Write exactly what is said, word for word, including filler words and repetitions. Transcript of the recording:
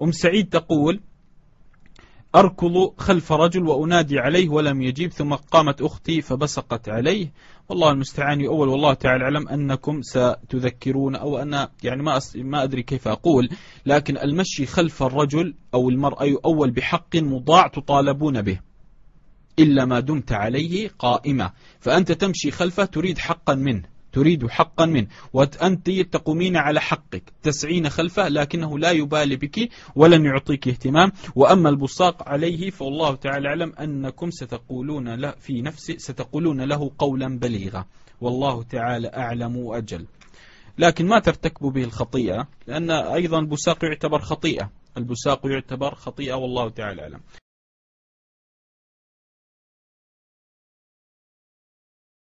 أم سعيد تقول: أركض خلف رجل وأنادي عليه ولم يجيب، ثم قامت أختي فبصقت عليه. والله المستعان. يؤول والله تعالى أعلم أنكم ستذكرون، أو أنا يعني ما ما أدري كيف أقول، لكن المشي خلف الرجل أو المرأة يؤول بحق مضاع تطالبون به إلا ما دمت عليه قائمة. فأنت تمشي خلفه تريد حقا منه، تريد حقا منه، وأنت تقومين على حقك تسعين خلفه، لكنه لا يبالي بك ولن يعطيك اهتمام. وأما البصاق عليه فالله تعالى أعلم أنكم ستقولون له في نفسه ستقولون له قولا بليغا، والله تعالى أعلم وأجل. لكن ما ترتكبوا به الخطيئة، لأن أيضا البصاق يعتبر خطيئة، البصاق يعتبر خطيئة والله تعالى أعلم.